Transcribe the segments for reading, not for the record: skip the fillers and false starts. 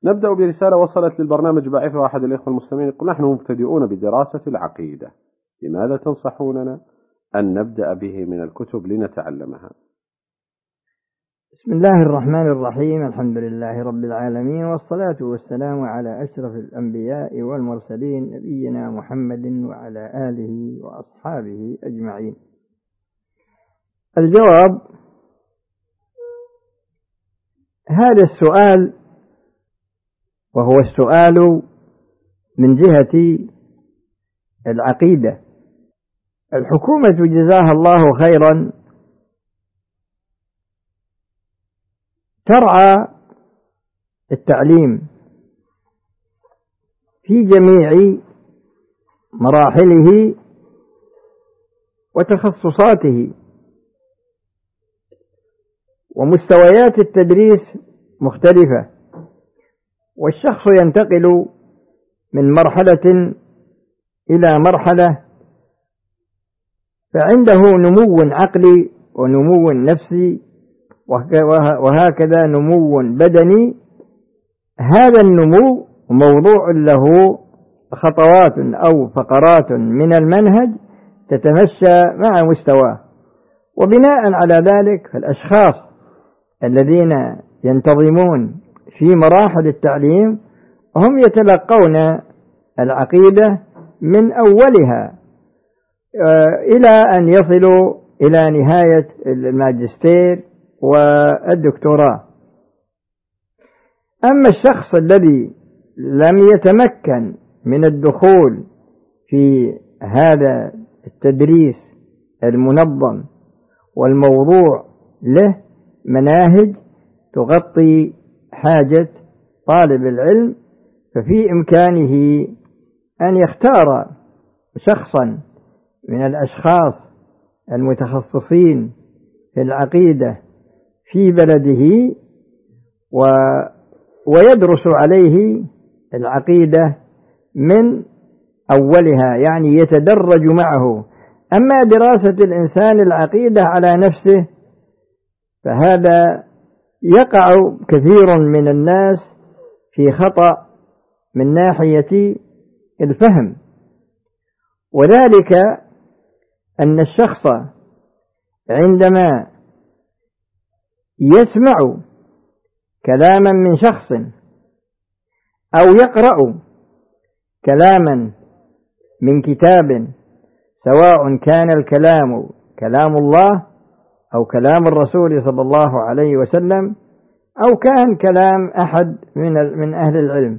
نبدأ برسالة وصلت للبرنامج باعثها أحد الإخوة المسلمين يقول: نحن مبتدئون بدراسة العقيدة، لماذا تنصحوننا أن نبدأ به من الكتب لنتعلمها؟ بسم الله الرحمن الرحيم. الحمد لله رب العالمين، والصلاة والسلام على أشرف الأنبياء والمرسلين، نبينا محمد وعلى آله وأصحابه أجمعين. الجواب: هذا السؤال، وهو السؤال من جهة العقيدة، الحكومة جزاها الله خيرا ترعى التعليم في جميع مراحله وتخصصاته، ومستويات التدريس مختلفة، والشخص ينتقل من مرحلة إلى مرحلة، فعنده نمو عقلي ونمو نفسي وهكذا نمو بدني. هذا النمو موضوع له خطوات أو فقرات من المنهج تتمشى مع مستواه، وبناء على ذلك فالأشخاص الذين ينتظمون في مراحل التعليم هم يتلقون العقيدة من أولها إلى أن يصلوا إلى نهاية الماجستير والدكتوراه. أما الشخص الذي لم يتمكن من الدخول في هذا التدريس المنظم والموضوع له مناهج تغطي حاجة طالب العلم، ففي إمكانه أن يختار شخصا من الأشخاص المتخصصين في العقيدة في بلده ويدرس عليه العقيدة من أولها، يعني يتدرج معه. أما دراسة الإنسان العقيدة على نفسه فهذا يقع كثير من الناس في خطأ من ناحية الفهم، وذلك أن الشخص عندما يسمع كلاما من شخص أو يقرأ كلاما من كتاب، سواء كان الكلام كلام الله أو كلام الرسول صلى الله عليه وسلم أو كان كلام أحد من أهل العلم،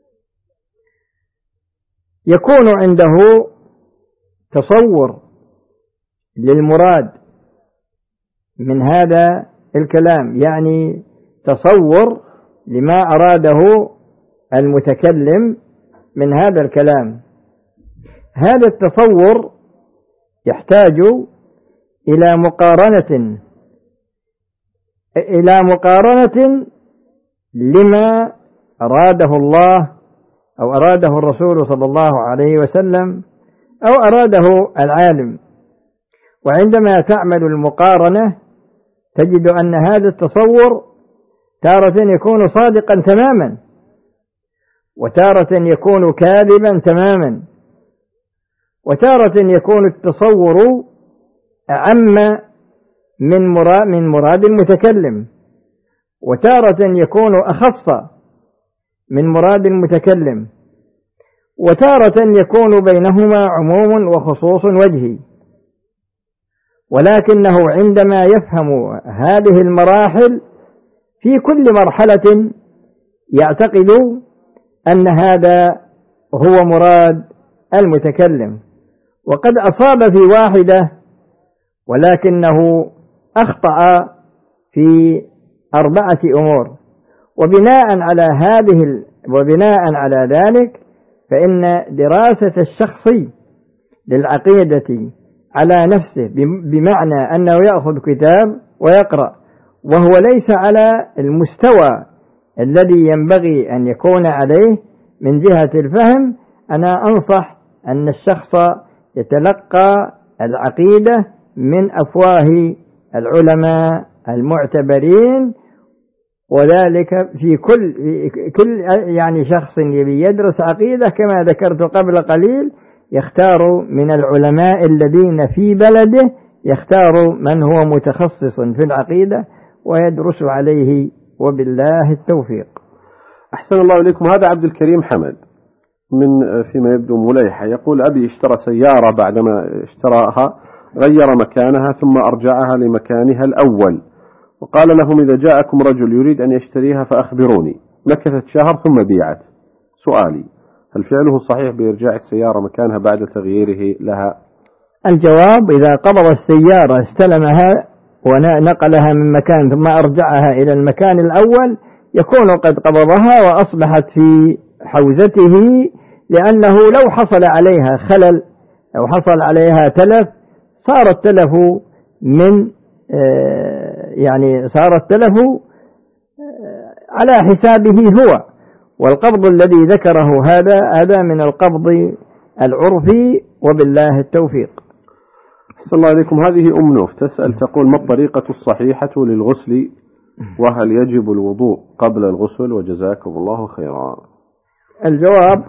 يكون عنده تصور للمراد من هذا الكلام، يعني تصور لما أراده المتكلم من هذا الكلام. هذا التصور يحتاج إلى مقارنة لما أراده الله أو أراده الرسول صلى الله عليه وسلم أو أراده العالم. وعندما تعمل المقارنة تجد أن هذا التصور تارة يكون صادقا تماما، وتارة يكون كاذبا تماما، وتارة يكون التصور أعم من مراد المتكلم، وتارة يكون أخص من مراد المتكلم، وتارة يكون بينهما عموم وخصوص وجهي. ولكنه عندما يفهم هذه المراحل في كل مرحلة يعتقد أن هذا هو مراد المتكلم، وقد أصاب في واحدة ولكنه أخطأ في 4 أمور. وبناء على ذلك فإن دراسة الشخص للعقيدة على نفسه بمعنى أنه يأخذ كتاب ويقرأ وهو ليس على المستوى الذي ينبغي أن يكون عليه من جهة الفهم، أنا أنصح أن الشخص يتلقى العقيدة من أفواه العلماء المعتبرين وذلك في كل يعني شخص يبي يدرس عقيدة كما ذكرت قبل قليل يختار من العلماء الذين في بلده، يختار من هو متخصص في العقيدة ويدرس عليه، وبالله التوفيق. أحسن الله إليكم. هذا عبد الكريم حمد من فيما يبدو مليحة، يقول أبي اشترى سيارة، بعدما اشتراها غير مكانها ثم أرجعها لمكانها الأول، وقال لهم إذا جاءكم رجل يريد أن يشتريها فأخبروني. مكثت شهر ثم بيعت. سؤالي: هل فعله صحيح بإرجاع السيارة مكانها بعد تغييره لها؟ الجواب: إذا قبض السيارة استلمها ونقلها من مكان ثم أرجعها إلى المكان الأول يكون قد قبضها وأصبحت في حوزته، لأنه لو حصل عليها خلل أو حصل عليها تلف صار التلف صار التلف على حسابه هو، والقبض الذي ذكره هذا من القبض العرفي، وبالله التوفيق. أحسن الله عليكم. هذه أم نوف تسأل تقول: ما الطريقة الصحيحة للغسل، وهل يجب الوضوء قبل الغسل؟ وجزاكم الله خيرا. الجواب: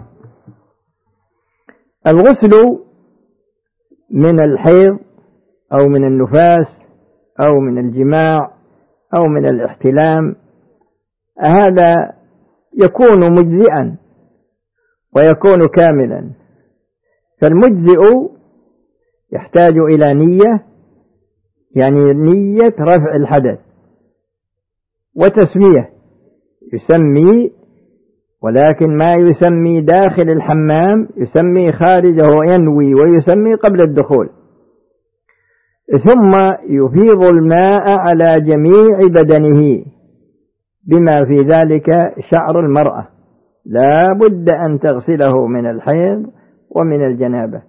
الغسل من الحيض أو من النفاس أو من الجماع أو من الاحتلام هذا يكون مجزئا ويكون كاملا. فالمجزئ يحتاج إلى نية، يعني نية رفع الحدث، وتسمية، يسمي، ولكن ما يسمي داخل الحمام يسمي خارجه، ينوي ويسمي قبل الدخول، ثم يفيض الماء على جميع بدنه بما في ذلك شعر المرأة، لا بد أن تغسله من الحيض ومن الجنابة،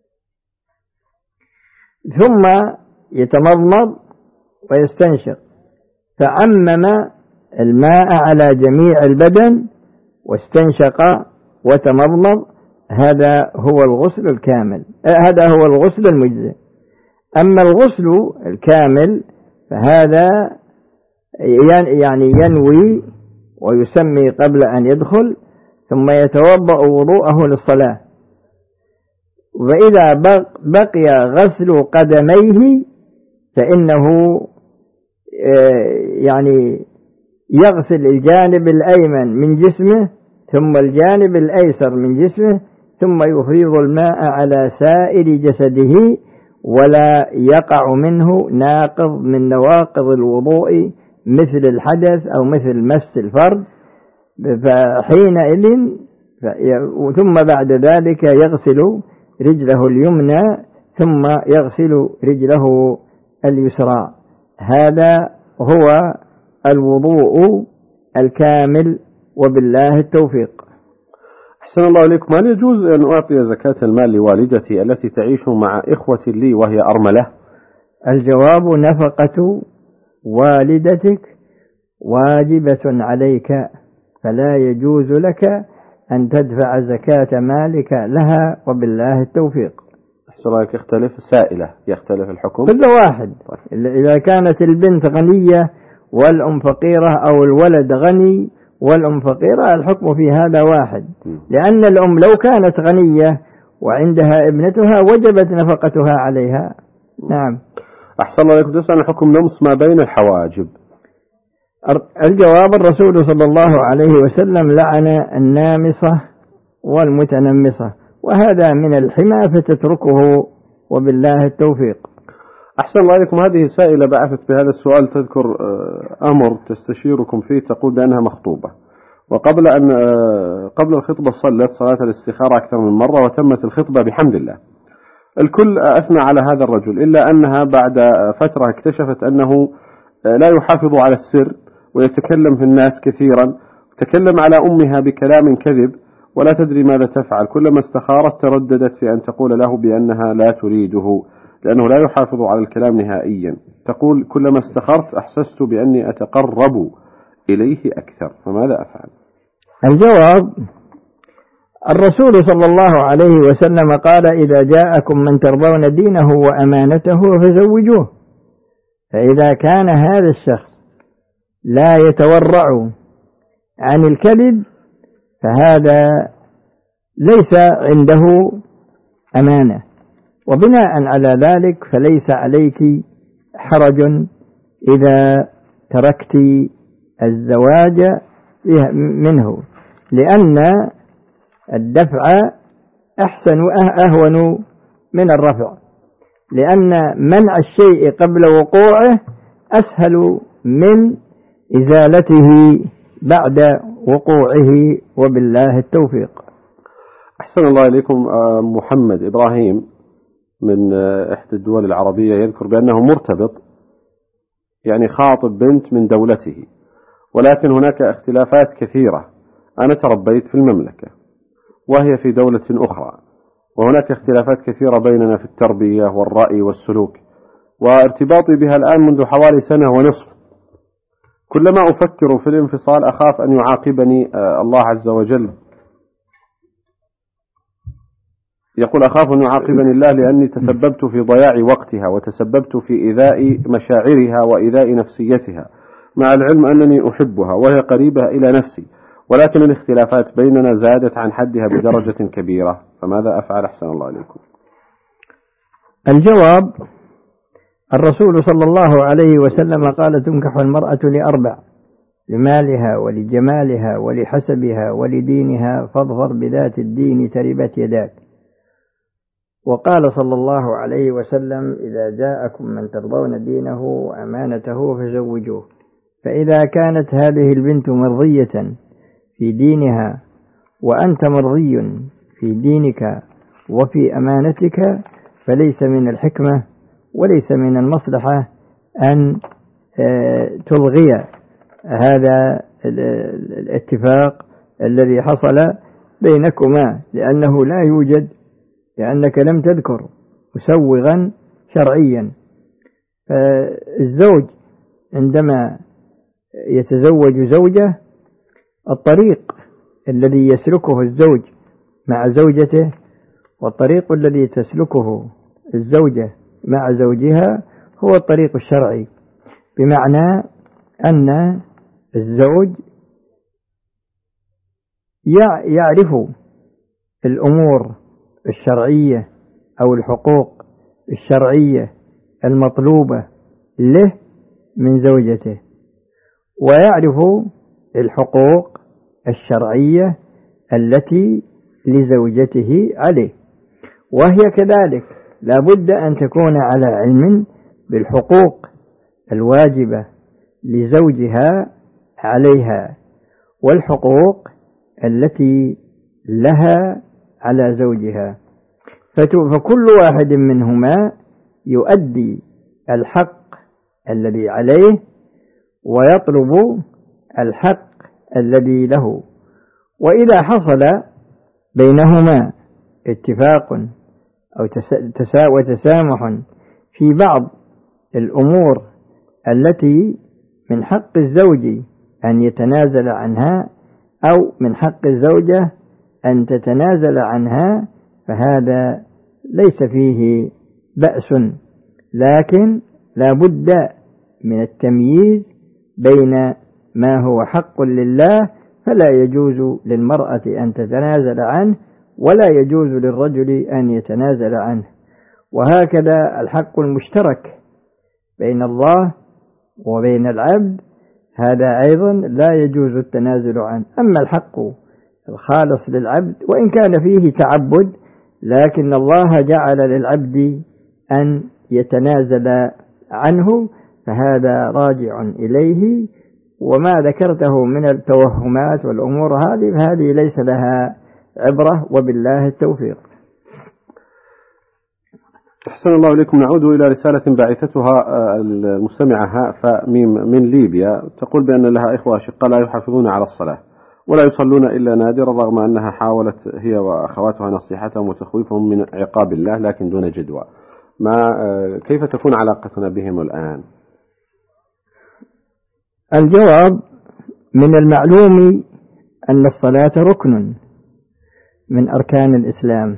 ثم يتمضمض ويستنشق، فعمم الماء على جميع البدن واستنشق وتمضمض، هذا هو الغسل الكامل، هذا هو الغسل المجزئ. أما الغسل الكامل فهذا يعني ينوي ويسمي قبل أن يدخل، ثم يتوضأ وضوءه للصلاة، وإذا بقي غسل قدميه فإنه يعني يغسل الجانب الأيمن من جسمه ثم الجانب الأيسر من جسمه، ثم يفيض الماء على سائر جسده، ولا يقع منه ناقض من نواقض الوضوء مثل الحدث أو مثل مس الفرد، فحينئذ ثم بعد ذلك يغسل رجله اليمنى ثم يغسل رجله اليسرى. هذا هو الوضوء الكامل، وبالله التوفيق. أحسن الله إليكم. هل يجوز أن أعطي زكاة المال لوالدتي التي تعيش مع إخوة لي وهي أرملة؟ الجواب: نفقة والدتك واجبة عليك، فلا يجوز لك أن تدفع زكاة مالك لها، وبالله التوفيق. أحسن الله إليك. يختلف سائلة، يختلف الحكم كل واحد، إذا كانت البنت غنية والأم فقيرة أو الولد غني والأم فقيرة الحكم في هذا واحد، لأن الأم لو كانت غنية وعندها ابنتها وجبت نفقتها عليها. نعم. أحسن الله إليكم. تسأل حكم لمس ما بين الحواجب. الجواب: الرسول صلى الله عليه وسلم لعن النامصة والمتنمصة، وهذا من الحمى فتتركه، وبالله التوفيق. أحسن الله إليكم. هذه سائلة بعثت بهذا السؤال تذكر أمر تستشيركم فيه، تقول بأنها مخطوبة، وقبل قبل الخطبة صلت صلاة الاستخارة أكثر من مرة وتمت الخطبة بحمد الله. الكل أثنى على هذا الرجل، إلا أنها بعد فترة اكتشفت أنه لا يحافظ على السر ويتكلم في الناس كثيرا، تكلم على أمها بكلام كذب ولا تدري ماذا تفعل. كلما استخارت ترددت في أن تقول له بأنها لا تريده لأنه لا يحافظ على الكلام نهائيا. تقول: كلما استخرت أحسست بأني أتقرب إليه أكثر، فماذا أفعل؟ الجواب: الرسول صلى الله عليه وسلم قال: إذا جاءكم من ترضون دينه وأمانته فزوجوه. فإذا كان هذا الشخص لا يتورع عن الكذب فهذا ليس عنده أمانة. وبناء على ذلك فليس عليك حرج إذا تركت الزواج منه، لأن الدفع أحسن وأهون من الرفع، لأن منع الشيء قبل وقوعه أسهل من إزالته بعد وقوعه، وبالله التوفيق. أحسن الله إليكم. محمد إبراهيم من إحدى الدول العربية يذكر بأنه مرتبط، يعني خاطب بنت من دولته، ولكن هناك اختلافات كثيرة. أنا تربيت في المملكة وهي في دولة أخرى، وهناك اختلافات كثيرة بيننا في التربية والرأي والسلوك، وارتباطي بها الآن منذ حوالي سنة ونصف. كلما أفكر في الانفصال أخاف أن يعاقبني الله عز وجل، يقول أخاف أن يعاقبني الله لأني تسببت في ضياع وقتها، وتسببت في إيذاء مشاعرها وإيذاء نفسيتها، مع العلم أنني أحبها وهي قريبة إلى نفسي، ولكن الاختلافات بيننا زادت عن حدها بدرجة كبيرة، فماذا أفعل؟ أحسن الله عليكم. الجواب: الرسول صلى الله عليه وسلم قال: تنكح المرأة لأربع: لمالها ولجمالها ولحسبها ولدينها، فاظفر بذات الدين تربت يداك. وقال صلى الله عليه وسلم: إذا جاءكم من ترضون دينه وأمانته فزوجوه. فإذا كانت هذه البنت مرضية في دينها وأنت مرضي في دينك وفي أمانتك فليس من الحكمة وليس من المصلحة أن تلغي هذا الاتفاق الذي حصل بينكما، لأنه لا يوجد، لأنك لم تذكر مسوغا شرعيا. فالزوج عندما يتزوج زوجة، الطريق الذي يسلكه الزوج مع زوجته والطريق الذي تسلكه الزوجة مع زوجها هو الطريق الشرعي، بمعنى أن الزوج يعرف الأمور الشرعية أو الحقوق الشرعية المطلوبة له من زوجته، ويعرف الحقوق الشرعية التي لزوجته عليه، وهي كذلك لا بد أن تكون على علم بالحقوق الواجبة لزوجها عليها والحقوق التي لها على زوجها، فكل واحد منهما يؤدي الحق الذي عليه ويطلب الحق الذي له. وإذا حصل بينهما اتفاق أو وتسامح في بعض الأمور التي من حق الزوج أن يتنازل عنها أو من حق الزوجة أن تتنازل عنها، فهذا ليس فيه بأس، لكن لا بد من التمييز بين ما هو حق لله فلا يجوز للمرأة أن تتنازل عنه ولا يجوز للرجل أن يتنازل عنه. وهكذا الحق المشترك بين الله وبين العبد هذا أيضا لا يجوز التنازل عنه. أما الحق الخالص للعبد وإن كان فيه تعبد، لكن الله جعل للعبد أن يتنازل عنه، فهذا راجع إليه. وما ذكرته من التوهمات والأمور هذه ليس لها عبرة، وبالله التوفيق. أحسن الله إليكم. نعود إلى رسالة باعثتها المستمعة هاء فميم من ليبيا، تقول بأن لها إخوة أشقاء لا يحافظون على الصلاة ولا يصلون إلا نادرا، رغم أنها حاولت هي وأخواتها نصيحتهم وتخويفهم من عقاب الله لكن دون جدوى. كيف تكون علاقتنا بهم الآن؟ الجواب: من المعلوم أن الصلاة ركن من أركان الإسلام،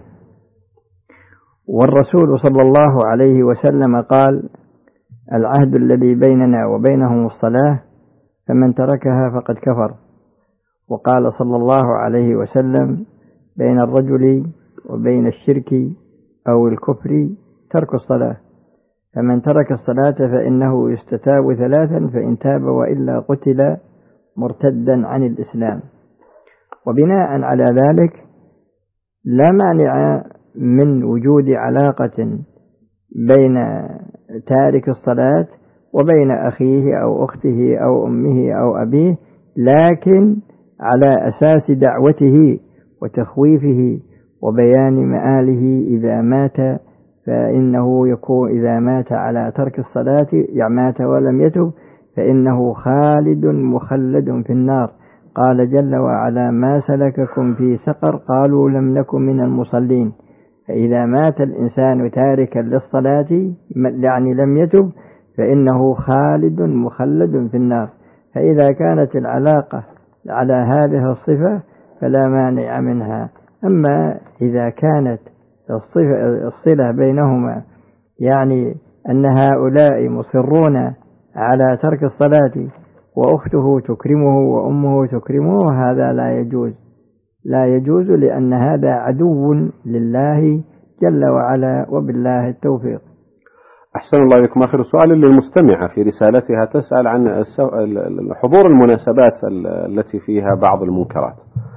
والرسول صلى الله عليه وسلم قال: العهد الذي بيننا وبينهم الصلاة، فمن تركها فقد كفر. وقال صلى الله عليه وسلم: بين الرجل وبين الشرك أو الكفر ترك الصلاة، فمن ترك الصلاة فإنه يستتاب 3، فإن تاب وإلا قتل مرتدا عن الإسلام. وبناء على ذلك لا مانع من وجود علاقة بين تارك الصلاة وبين أخيه أو أخته أو أمه أو أبيه، لكن على أساس دعوته وتخويفه وبيان مآله إذا مات، فإنه يكون إذا مات على ترك الصلاة مات ولم يتب فإنه خالد مخلد في النار. قال جل وعلا: ما سلككم في سقر؟ قالوا لم نكن من المصلين. فإذا مات الإنسان تاركا للصلاة يعني لم يتب فإنه خالد مخلد في النار. فإذا كانت العلاقة على هذه الصفة فلا مانع منها. أما إذا كانت الصلة بينهما يعني أن هؤلاء مصرون على ترك الصلاة وأخته تكرمه وأمه تكرمه، هذا لا يجوز لأن هذا عدو لله جل وعلا، وبالله التوفيق. أحسن الله إليكم. آخر سؤال للمستمعة في رسالتها تسأل عن حضور المناسبات التي فيها بعض المنكرات،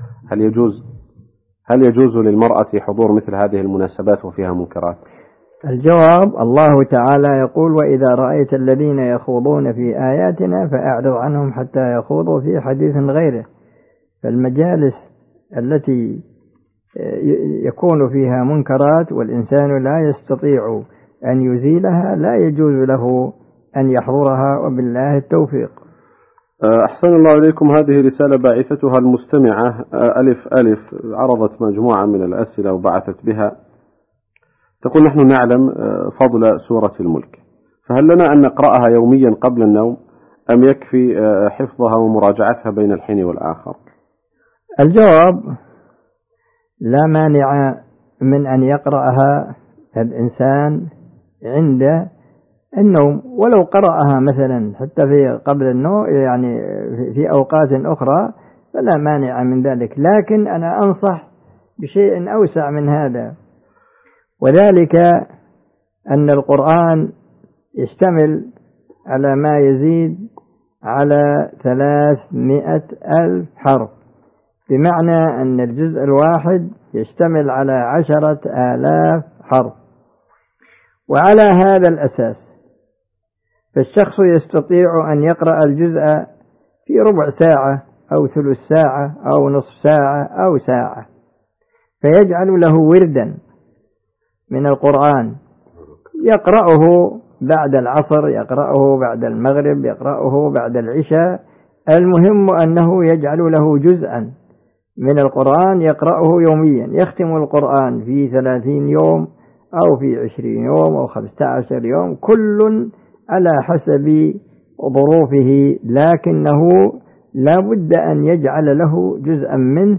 هل يجوز للمرأة حضور مثل هذه المناسبات وفيها منكرات؟ الجواب: الله تعالى يقول: وإذا رأيت الذين يخوضون في آياتنا فأعرض عنهم حتى يخوضوا في حديث غيره. فالمجالس التي يكون فيها منكرات والإنسان لا يستطيع أن يزيلها لا يجوز له أن يحضرها، وبالله التوفيق. أحسن الله إليكم. هذه رسالة باعثتها المستمعة ألف عرضت مجموعة من الأسئلة وبعثت بها. تقول: نحن نعلم فضل سورة الملك، فهل لنا أن نقرأها يوميا قبل النوم أم يكفي حفظها ومراجعتها بين الحين والآخر؟ الجواب: لا مانع من أن يقرأها الإنسان عند النوم، ولو قرأها مثلا حتى في قبل النوم يعني في أوقات أخرى فلا مانع من ذلك. لكن أنا أنصح بشيء أوسع من هذا، وذلك أن القرآن يشتمل على ما يزيد على 300,000 حرف، بمعنى أن الجزء الواحد يشتمل على 10,000 حرف. وعلى هذا الأساس فالشخص يستطيع أن يقرأ الجزء في ربع ساعة أو ثلث ساعة أو نصف ساعة أو ساعة، فيجعل له وردا من القرآن يقرأه بعد العصر، يقرأه بعد المغرب، يقرأه بعد العشاء. المهم أنه يجعل له جزءا من القرآن يقرأه يوميا، يختم القرآن في 30 يوم أو في 20 يوم أو 15 يوم، كل على حسب ظروفه، لكنه لا بد أن يجعل له جزءا منه،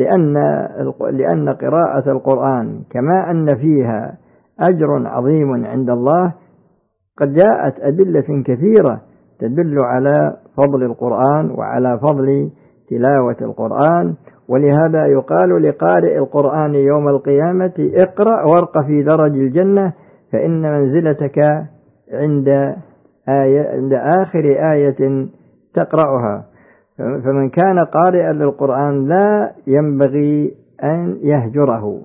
لأن قراءة القرآن كما أن فيها أجر عظيم عند الله، قد جاءت أدلة كثيرة تدل على فضل القرآن وعلى فضل تلاوة القرآن. ولهذا يقال لقارئ القرآن يوم القيامة: اقرأ وارق في درج الجنة، فإن منزلتك عند آخر آية تقرأها. فمن كان قارئا للقرآن لا ينبغي أن يهجره.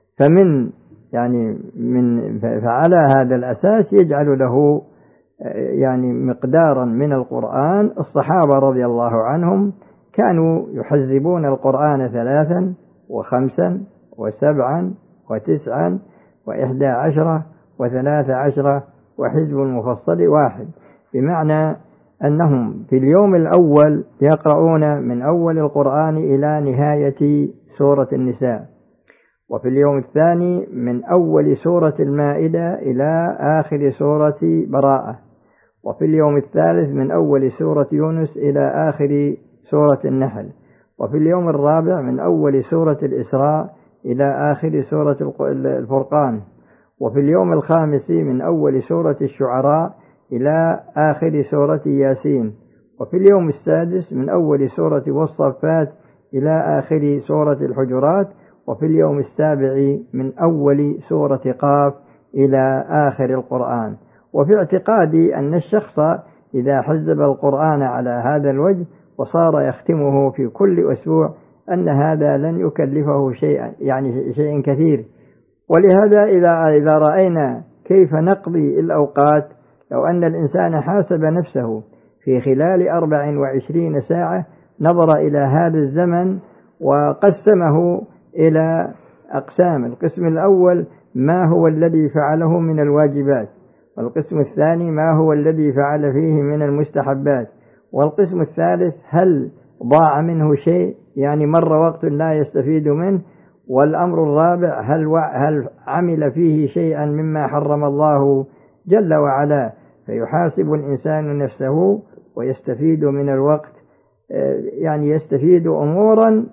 فعلى هذا الأساس يجعل له مقدارا من القرآن. الصحابة رضي الله عنهم كانوا يحزبون القرآن 3 و5 و7 و9 و11 و13 وحزب المفصل 1، بمعنى أنهم في اليوم الأول يقرؤون من أول القرآن إلى نهاية سورة النساء، وفي اليوم الثاني من أول سورة المائدة إلى آخر سورة براءة، وفي اليوم الثالث من أول سورة يونس إلى آخر سورة النحل، وفي اليوم الرابع من أول سورة الإسراء إلى آخر سورة الفرقان، وفي اليوم الخامس من أول سورة الشعراء إلى آخر سورة ياسين، وفي اليوم السادس من أول سورة والصفات إلى آخر سورة الحجرات، وفي اليوم السابع من أول سورة قاف إلى آخر القرآن. وفي اعتقادي أن الشخص إذا حزب القرآن على هذا الوجه وصار يختمه في كل أسبوع أن هذا لن يكلفه شيئا، يعني شيء كثير. ولهذا إذا رأينا كيف نقضي الأوقات، لو أن الإنسان حاسب نفسه في خلال 24 ساعة، نظر إلى هذا الزمن وقسمه إلى أقسام: القسم الأول ما هو الذي فعله من الواجبات، والقسم الثاني ما هو الذي فعل فيه من المستحبات، والقسم الثالث هل ضاع منه شيء، يعني مر وقت لا يستفيد منه، والأمر الرابع هل عمل فيه شيئا مما حرم الله جل وعلا. فيحاسب الإنسان نفسه ويستفيد من الوقت، يعني يستفيد أمورا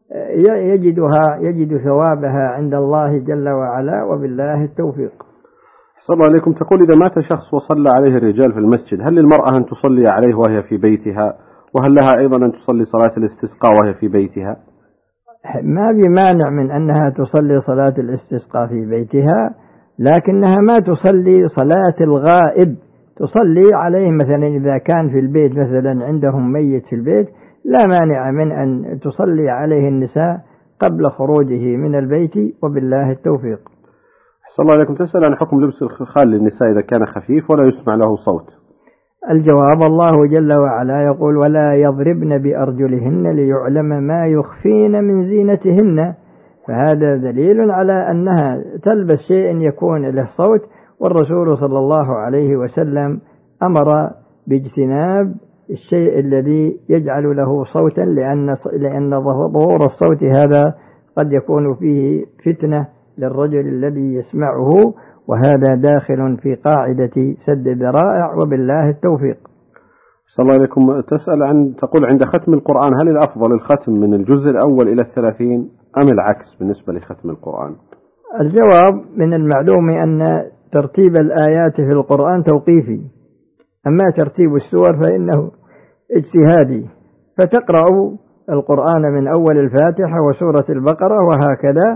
يجد ثوابها عند الله جل وعلا، وبالله التوفيق. صلى الله عليكم. تقول إذا مات شخص وصلى عليه الرجال في المسجد، هل للمرأة أن تصلي عليه وهي في بيتها؟ وهل لها أيضا أن تصلي صلاة الاستسقاء وهي في بيتها؟ ما بمانع من أنها تصلي صلاة الاستسقاء في بيتها، لكنها ما تصلي صلاة الغائب. تصلي عليه مثلا إذا كان في البيت، مثلا عندهم ميت في البيت، لا مانع من أن تصلي عليه النساء قبل خروجه من البيت، وبالله التوفيق. صلى الله عليكم. تسأل عن حكم لبس الخال للنساء إذا كان خفيف ولا يسمع له صوت. الجواب: الله جل وعلا يقول: ولا يضربن بأرجلهن ليعلم ما يخفين من زينتهن. فهذا دليل على أنها تلبس شيء يكون له صوت، والرسول صلى الله عليه وسلم أمر باجتناب الشيء الذي يجعل له صوتا، لأن ظهور الصوت هذا قد يكون فيه فتنة للرجل الذي يسمعه، وهذا داخل في قاعدة سد الذرائع، وبالله التوفيق. صلى الله عليكم. تقول عند ختم القرآن هل الأفضل الختم من الجزء الأول إلى 30 أم العكس بالنسبة لختم القرآن؟ الجواب: من المعلوم أن ترتيب الآيات في القرآن توقيفي، أما ترتيب السور فإنه اجتهادي، فتقرأ القرآن من أول الفاتحة وسورة البقرة وهكذا،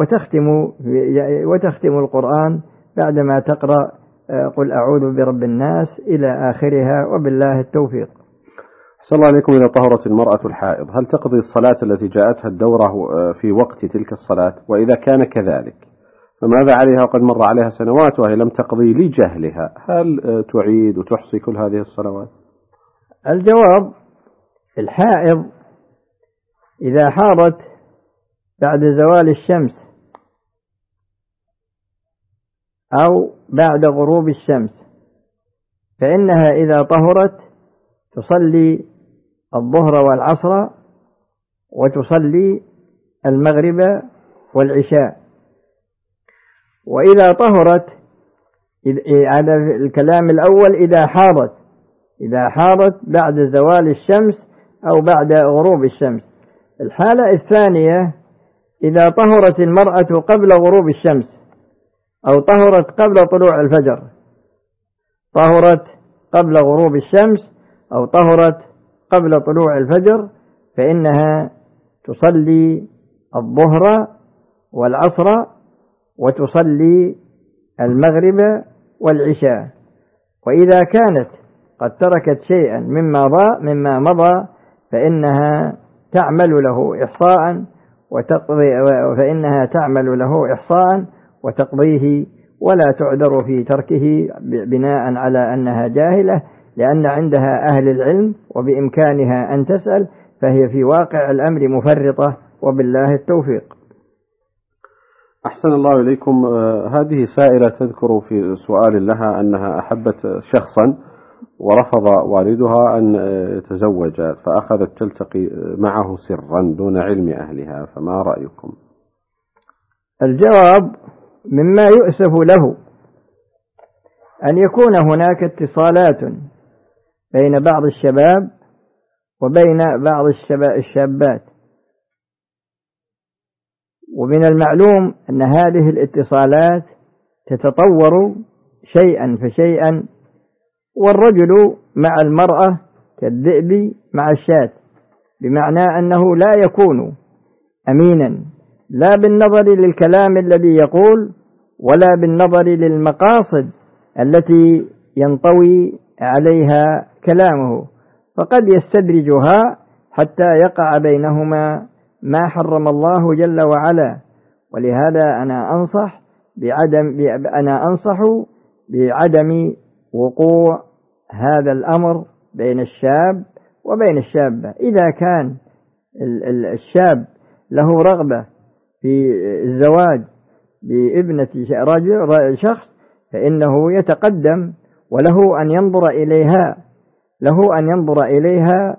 وتختم القرآن بعدما تقرأ قل أعوذ برب الناس إلى آخرها، وبالله التوفيق. صلى الله عليكم. إذا طهرت المرأة الحائض هل تقضي الصلاة التي جاءتها الدورة في وقت تلك الصلاة؟ وإذا كان كذلك فماذا عليها وقد مر عليها سنوات وهي لم تقضي لجهلها؟ هل تعيد وتحصي كل هذه الصلوات؟ الجواب: الحائض إذا حاضت بعد زوال الشمس أو بعد غروب الشمس فإنها إذا طهرت تصلي الظهر والعصر وتصلي المغرب والعشاء. وإذا طهرت، هذا الكلام الأول إذا حاضت بعد زوال الشمس أو بعد غروب الشمس. الحالة الثانية إذا طهرت المرأة قبل غروب الشمس أو طهرت قبل طلوع الفجر، طهرت قبل غروب الشمس أو طهرت قبل طلوع الفجر، فإنها تصلي الظهر والعصر وتصلي المغرب والعشاء. وإذا كانت قد تركت شيئا مما مضى فإنها تعمل له إحصاء وتقضيه ولا تعذر في تركه بناء على أنها جاهلة، لأن عندها أهل العلم وبإمكانها أن تسأل، فهي في واقع الأمر مفرطة، وبالله التوفيق. أحسن الله إليكم. هذه سائلة تذكر في سؤال لها أنها أحبت شخصا ورفض والدها أن يتزوج، فأخذت تلتقي معه سرا دون علم أهلها، فما رأيكم؟ الجواب: مما يؤسف له أن يكون هناك اتصالات بين بعض الشباب وبين بعض الشابات، ومن المعلوم أن هذه الاتصالات تتطور شيئا فشيئا، والرجل مع المرأة كالذئب مع الشاة، بمعنى أنه لا يكون أمينا لا بالنظر للكلام الذي يقول ولا بالنظر للمقاصد التي ينطوي عليها كلامه، فقد يستدرجها حتى يقع بينهما ما حرم الله جل وعلا. ولهذا أنا أنصح بعدم وقوع هذا الأمر بين الشاب وبين الشابة. إذا كان الشاب له رغبة في الزواج بابنة شخص فإنه يتقدم وله أن ينظر إليها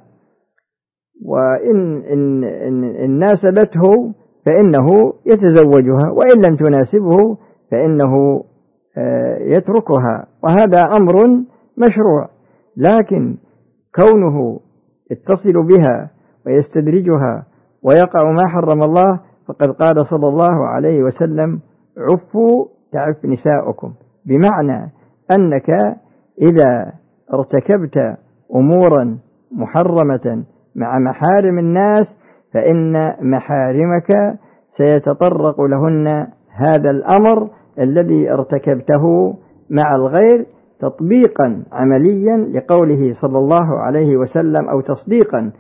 وإن ناسبته فإنه يتزوجها، وإن لم تناسبه فإنه يتركها، وهذا أمر مشروع. لكن كونه يتصل بها ويستدرجها ويقع ما حرم الله، فقد قال صلى الله عليه وسلم: عفوا تعف نساؤكم، بمعنى أنك إذا ارتكبت أمورا محرمة مع محارم الناس فإن محارمك سيتطرق لهن هذا الأمر الذي ارتكبته مع الغير، تطبيقا عمليا لقوله صلى الله عليه وسلم، أو تصديقا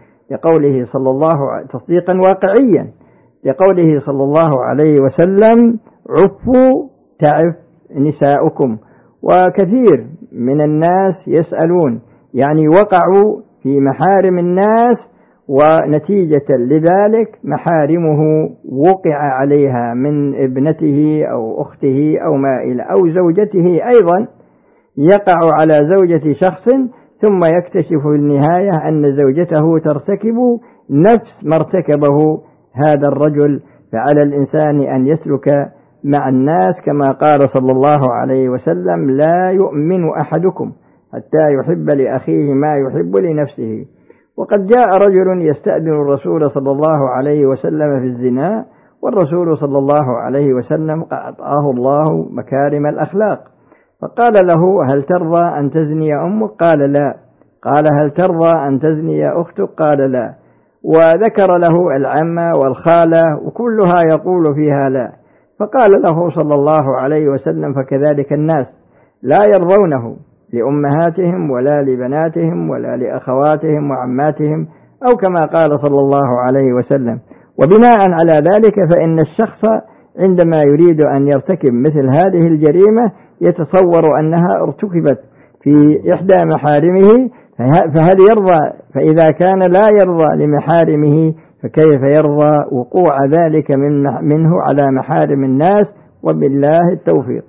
واقعيا لقوله صلى الله عليه وسلم: عفوا تعف نساؤكم. وكثير من الناس يسألون، يعني وقعوا في محارم الناس ونتيجة لذلك محارمه وقع عليها من ابنته أو أخته أو ما إلى، أو زوجته أيضا يقع على زوجة شخص ثم يكتشف في النهاية أن زوجته ترتكب نفس ما ارتكبه هذا الرجل. فعلى الإنسان أن يسلك مع الناس كما قال صلى الله عليه وسلم: لا يؤمن أحدكم حتى يحب لأخيه ما يحب لنفسه. وقد جاء رجل يستأذن الرسول صلى الله عليه وسلم في الزنا، والرسول صلى الله عليه وسلم أعطاه الله مكارم الأخلاق، فقال له: هل ترضى أن تزني أمك؟ قال لا. قال: هل ترضى أن تزني أختك؟ قال لا. وذكر له العمة والخالة وكلها يقول فيها لا. فقال له صلى الله عليه وسلم: فكذلك الناس لا يرضونه لأمهاتهم ولا لبناتهم ولا لأخواتهم وعماتهم، أو كما قال صلى الله عليه وسلم. وبناء على ذلك فإن الشخص عندما يريد أن يرتكب مثل هذه الجريمة يتصور أنها ارتكبت في إحدى محارمه، فهل يرضى؟ فإذا كان لا يرضى لمحارمه فكيف يرضى وقوع ذلك منه على محارم الناس؟ وبالله التوفيق.